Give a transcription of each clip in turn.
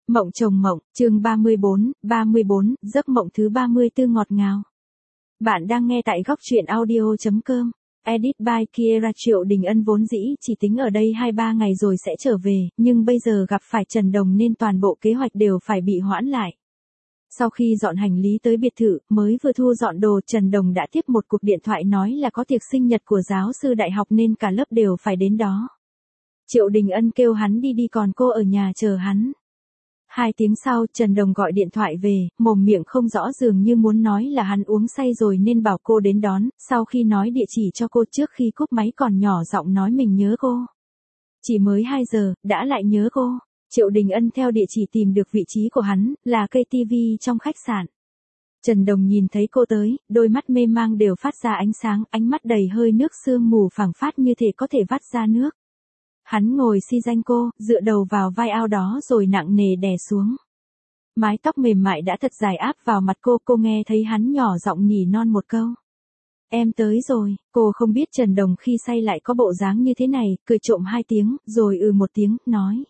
Mộng chồng mộng, chương 34, giấc mộng thứ 34 ngọt ngào. Bạn đang nghe tại góc truyện audio.com. Edit by Kiera. Triệu Đình Ân vốn dĩ chỉ tính ở đây 2-3 ngày rồi sẽ trở về, nhưng bây giờ gặp phải Trần Đồng nên toàn bộ kế hoạch đều phải bị hoãn lại. Sau khi dọn hành lý tới biệt thự, mới vừa thu dọn đồ, Trần Đồng đã tiếp một cuộc điện thoại nói là có tiệc sinh nhật của giáo sư đại học nên cả lớp đều phải đến đó. Triệu Đình Ân kêu hắn đi còn cô ở nhà chờ hắn. 2 tiếng sau, Trần Đồng gọi điện thoại về, mồm miệng không rõ dường như muốn nói là hắn uống say rồi nên bảo cô đến đón, sau khi nói địa chỉ cho cô trước khi cúp máy còn nhỏ giọng nói mình nhớ cô. Chỉ mới 2 giờ, đã lại nhớ cô. Triệu Đình Ân theo địa chỉ tìm được vị trí của hắn, là cây tivi trong khách sạn. Trần Đồng nhìn thấy cô tới, đôi mắt mê mang đều phát ra ánh sáng, ánh mắt đầy hơi nước sương mù phảng phát như thể có thể vắt ra nước. Hắn ngồi xi danh cô, dựa đầu vào vai ao đó rồi nặng nề đè xuống. Mái tóc mềm mại đã thật dài áp vào mặt cô nghe thấy hắn nhỏ giọng nỉ non một câu. Em tới rồi, cô không biết Trần Đồng khi say lại có bộ dáng như thế này, cười trộm 2 tiếng, rồi một tiếng, nói.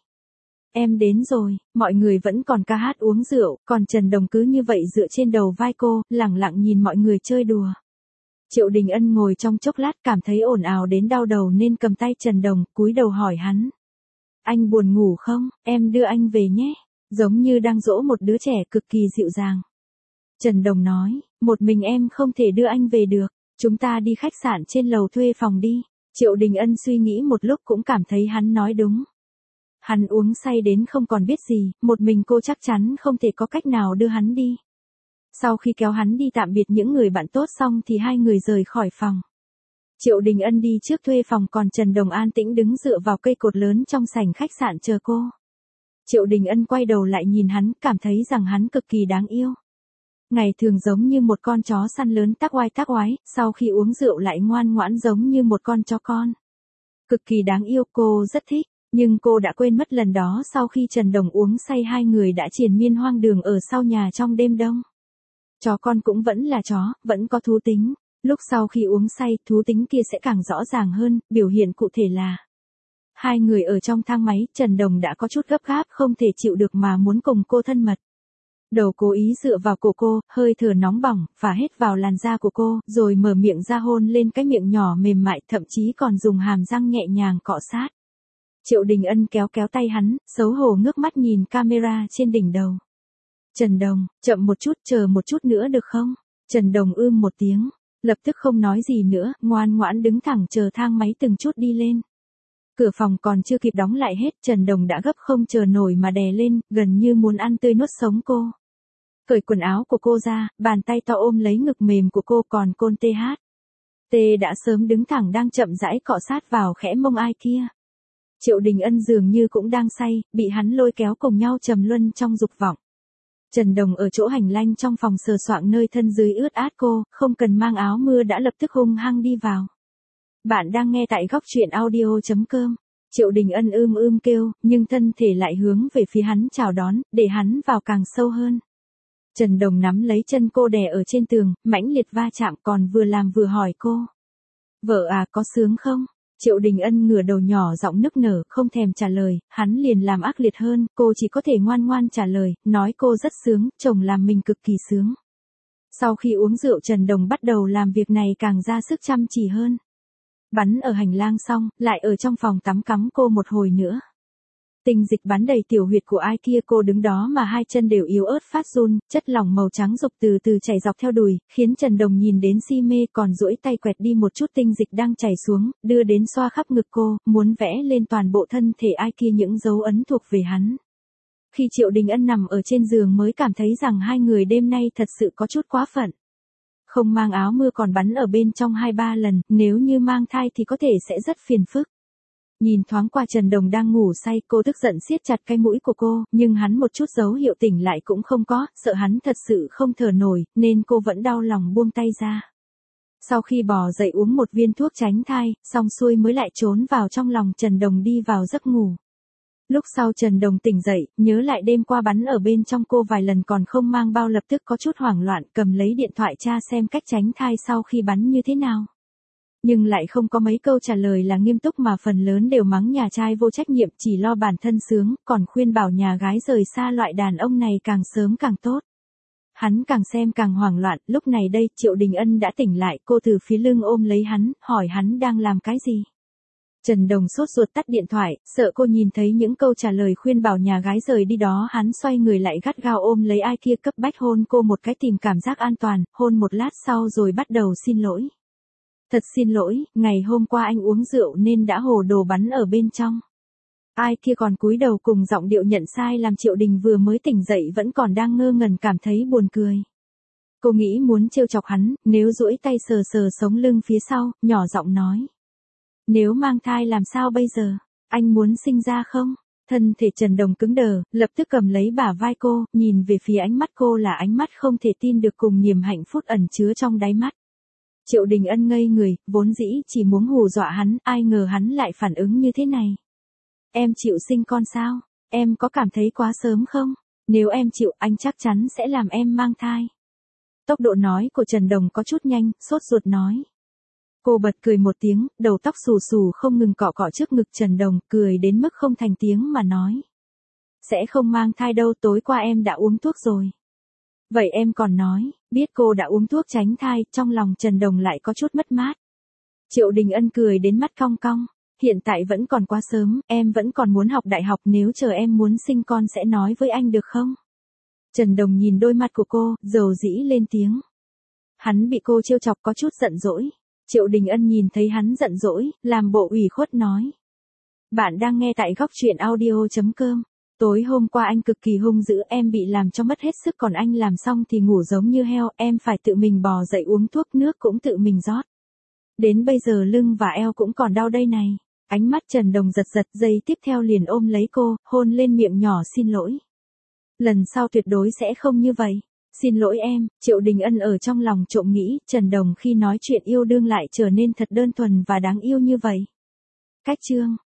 Em đến rồi, mọi người vẫn còn ca hát uống rượu, còn Trần Đồng cứ như vậy dựa trên đầu vai cô, lẳng lặng nhìn mọi người chơi đùa. Triệu Đình Ân ngồi trong chốc lát cảm thấy ồn ào đến đau đầu nên cầm tay Trần Đồng, cúi đầu hỏi hắn. Anh buồn ngủ không, em đưa anh về nhé, giống như đang dỗ một đứa trẻ cực kỳ dịu dàng. Trần Đồng nói, một mình em không thể đưa anh về được, chúng ta đi khách sạn trên lầu thuê phòng đi. Triệu Đình Ân suy nghĩ một lúc cũng cảm thấy hắn nói đúng. Hắn uống say đến không còn biết gì, một mình cô chắc chắn không thể có cách nào đưa hắn đi. Sau khi kéo hắn đi tạm biệt những người bạn tốt xong thì 2 người rời khỏi phòng. Triệu Đình Ân đi trước thuê phòng còn Trần Đồng an tĩnh đứng dựa vào cây cột lớn trong sảnh khách sạn chờ cô. Triệu Đình Ân quay đầu lại nhìn hắn, cảm thấy rằng hắn cực kỳ đáng yêu. Ngày thường giống như một con chó săn lớn tác oai, sau khi uống rượu lại ngoan ngoãn giống như một con chó con. Cực kỳ đáng yêu, cô rất thích, nhưng cô đã quên mất lần đó sau khi Trần Đồng uống say 2 người đã triền miên hoang đường ở sau nhà trong đêm đông. Chó con cũng vẫn là chó, vẫn có thú tính. Lúc sau khi uống say, thú tính kia sẽ càng rõ ràng hơn, biểu hiện cụ thể là 2 người ở trong thang máy, Trần Đồng đã có chút gấp gáp không thể chịu được mà muốn cùng cô thân mật. Đầu cố ý dựa vào cổ cô, hơi thở nóng bỏng, phả hết vào làn da của cô, rồi mở miệng ra hôn lên cái miệng nhỏ mềm mại, thậm chí còn dùng hàm răng nhẹ nhàng cọ sát. Triệu Đình Ân kéo tay hắn, xấu hổ ngước mắt nhìn camera trên đỉnh đầu. Trần Đồng, chậm một chút, chờ một chút nữa được không? Trần Đồng một tiếng, lập tức không nói gì nữa, ngoan ngoãn đứng thẳng chờ thang máy từng chút đi lên. Cửa phòng còn chưa kịp đóng lại hết, Trần Đồng đã gấp không chờ nổi mà đè lên, gần như muốn ăn tươi nuốt sống cô. Cởi quần áo của cô ra, bàn tay to ôm lấy ngực mềm của cô còn côn TH. T đã sớm đứng thẳng đang chậm rãi cọ sát vào khẽ mông ai kia. Triệu Đình Ân dường như cũng đang say, bị hắn lôi kéo cùng nhau trầm luân trong dục vọng. Trần Đồng ở chỗ hành lang trong phòng sờ soạng nơi thân dưới ướt át cô, không cần mang áo mưa đã lập tức hung hăng đi vào. Bạn đang nghe tại góc truyện audio.com. Triệu Đình Ân kêu, nhưng thân thể lại hướng về phía hắn chào đón, để hắn vào càng sâu hơn. Trần Đồng nắm lấy chân cô đè ở trên tường, mãnh liệt va chạm còn vừa làm vừa hỏi cô. Vợ à, có sướng không? Triệu Đình Ân ngửa đầu nhỏ giọng nức nở, không thèm trả lời, hắn liền làm ác liệt hơn, cô chỉ có thể ngoan ngoan trả lời, nói cô rất sướng, chồng làm mình cực kỳ sướng. Sau khi uống rượu Trần Đồng bắt đầu làm việc này càng ra sức chăm chỉ hơn. Bắn ở hành lang xong, lại ở trong phòng tắm cắm cô một hồi nữa. Tinh dịch bắn đầy tiểu huyệt của ai kia, cô đứng đó mà 2 chân đều yếu ớt phát run, chất lỏng màu trắng dục từ từ chảy dọc theo đùi, khiến Trần Đồng nhìn đến si mê còn duỗi tay quẹt đi một chút tinh dịch đang chảy xuống, đưa đến xoa khắp ngực cô, muốn vẽ lên toàn bộ thân thể ai kia những dấu ấn thuộc về hắn. Khi Triệu Đình Ân nằm ở trên giường mới cảm thấy rằng 2 người đêm nay thật sự có chút quá phận. Không mang áo mưa còn bắn ở bên trong 2-3 lần, nếu như mang thai thì có thể sẽ rất phiền phức. Nhìn thoáng qua Trần Đồng đang ngủ say, cô tức giận siết chặt cái mũi của cô, nhưng hắn một chút dấu hiệu tỉnh lại cũng không có, sợ hắn thật sự không thở nổi, nên cô vẫn đau lòng buông tay ra. Sau khi bò dậy uống một viên thuốc tránh thai, xong xuôi mới lại trốn vào trong lòng Trần Đồng đi vào giấc ngủ. Lúc sau Trần Đồng tỉnh dậy, nhớ lại đêm qua bắn ở bên trong cô vài lần còn không mang bao, lập tức có chút hoảng loạn, cầm lấy điện thoại tra xem cách tránh thai sau khi bắn như thế nào. Nhưng lại không có mấy câu trả lời là nghiêm túc mà phần lớn đều mắng nhà trai vô trách nhiệm chỉ lo bản thân sướng, còn khuyên bảo nhà gái rời xa loại đàn ông này càng sớm càng tốt. Hắn càng xem càng hoảng loạn, lúc này đây Triệu Đình Ân đã tỉnh lại, cô từ phía lưng ôm lấy hắn, hỏi hắn đang làm cái gì. Trần Đồng sốt ruột tắt điện thoại, sợ cô nhìn thấy những câu trả lời khuyên bảo nhà gái rời đi đó, hắn xoay người lại gắt gao ôm lấy ai kia cấp bách hôn cô một cái tìm cảm giác an toàn, hôn một lát sau rồi bắt đầu xin lỗi. Thật xin lỗi, ngày hôm qua anh uống rượu nên đã hồ đồ bắn ở bên trong. Ai kia còn cúi đầu cùng giọng điệu nhận sai làm Triệu Đình vừa mới tỉnh dậy vẫn còn đang ngơ ngẩn cảm thấy buồn cười. Cô nghĩ muốn trêu chọc hắn, nếu duỗi tay sờ sờ sống lưng phía sau, nhỏ giọng nói. Nếu mang thai làm sao bây giờ, anh muốn sinh ra không? Thân thể Trần Đồng cứng đờ, lập tức cầm lấy bả vai cô, nhìn về phía ánh mắt cô là ánh mắt không thể tin được cùng niềm hạnh phúc ẩn chứa trong đáy mắt. Triệu Đình Ân ngây người, vốn dĩ chỉ muốn hù dọa hắn, ai ngờ hắn lại phản ứng như thế này. Em chịu sinh con sao? Em có cảm thấy quá sớm không? Nếu em chịu, anh chắc chắn sẽ làm em mang thai. Tốc độ nói của Trần Đồng có chút nhanh, sốt ruột nói. Cô bật cười một tiếng, đầu tóc xù xù không ngừng cọ cọ trước ngực Trần Đồng, cười đến mức không thành tiếng mà nói. Sẽ không mang thai đâu, tối qua em đã uống thuốc rồi. Vậy em còn nói, biết cô đã uống thuốc tránh thai, trong lòng Trần Đồng lại có chút mất mát. Triệu Đình Ân cười đến mắt cong cong. Hiện tại vẫn còn quá sớm, em vẫn còn muốn học đại học, nếu chờ em muốn sinh con sẽ nói với anh được không? Trần Đồng nhìn đôi mắt của cô, dầu dĩ lên tiếng. Hắn bị cô trêu chọc có chút giận dỗi. Triệu Đình Ân nhìn thấy hắn giận dỗi, làm bộ ủy khuất nói. Bạn đang nghe tại góc truyện audio.com. Tối hôm qua anh cực kỳ hung dữ, em bị làm cho mất hết sức, còn anh làm xong thì ngủ giống như heo, em phải tự mình bò dậy uống thuốc, nước cũng tự mình rót. Đến bây giờ lưng và eo cũng còn đau đây này. Ánh mắt Trần Đồng giật giật, giây tiếp theo liền ôm lấy cô, hôn lên miệng nhỏ xin lỗi. Lần sau tuyệt đối sẽ không như vậy. Xin lỗi em, Triệu Đình Ân ở trong lòng trộm nghĩ, Trần Đồng khi nói chuyện yêu đương lại trở nên thật đơn thuần và đáng yêu như vậy. Cách chương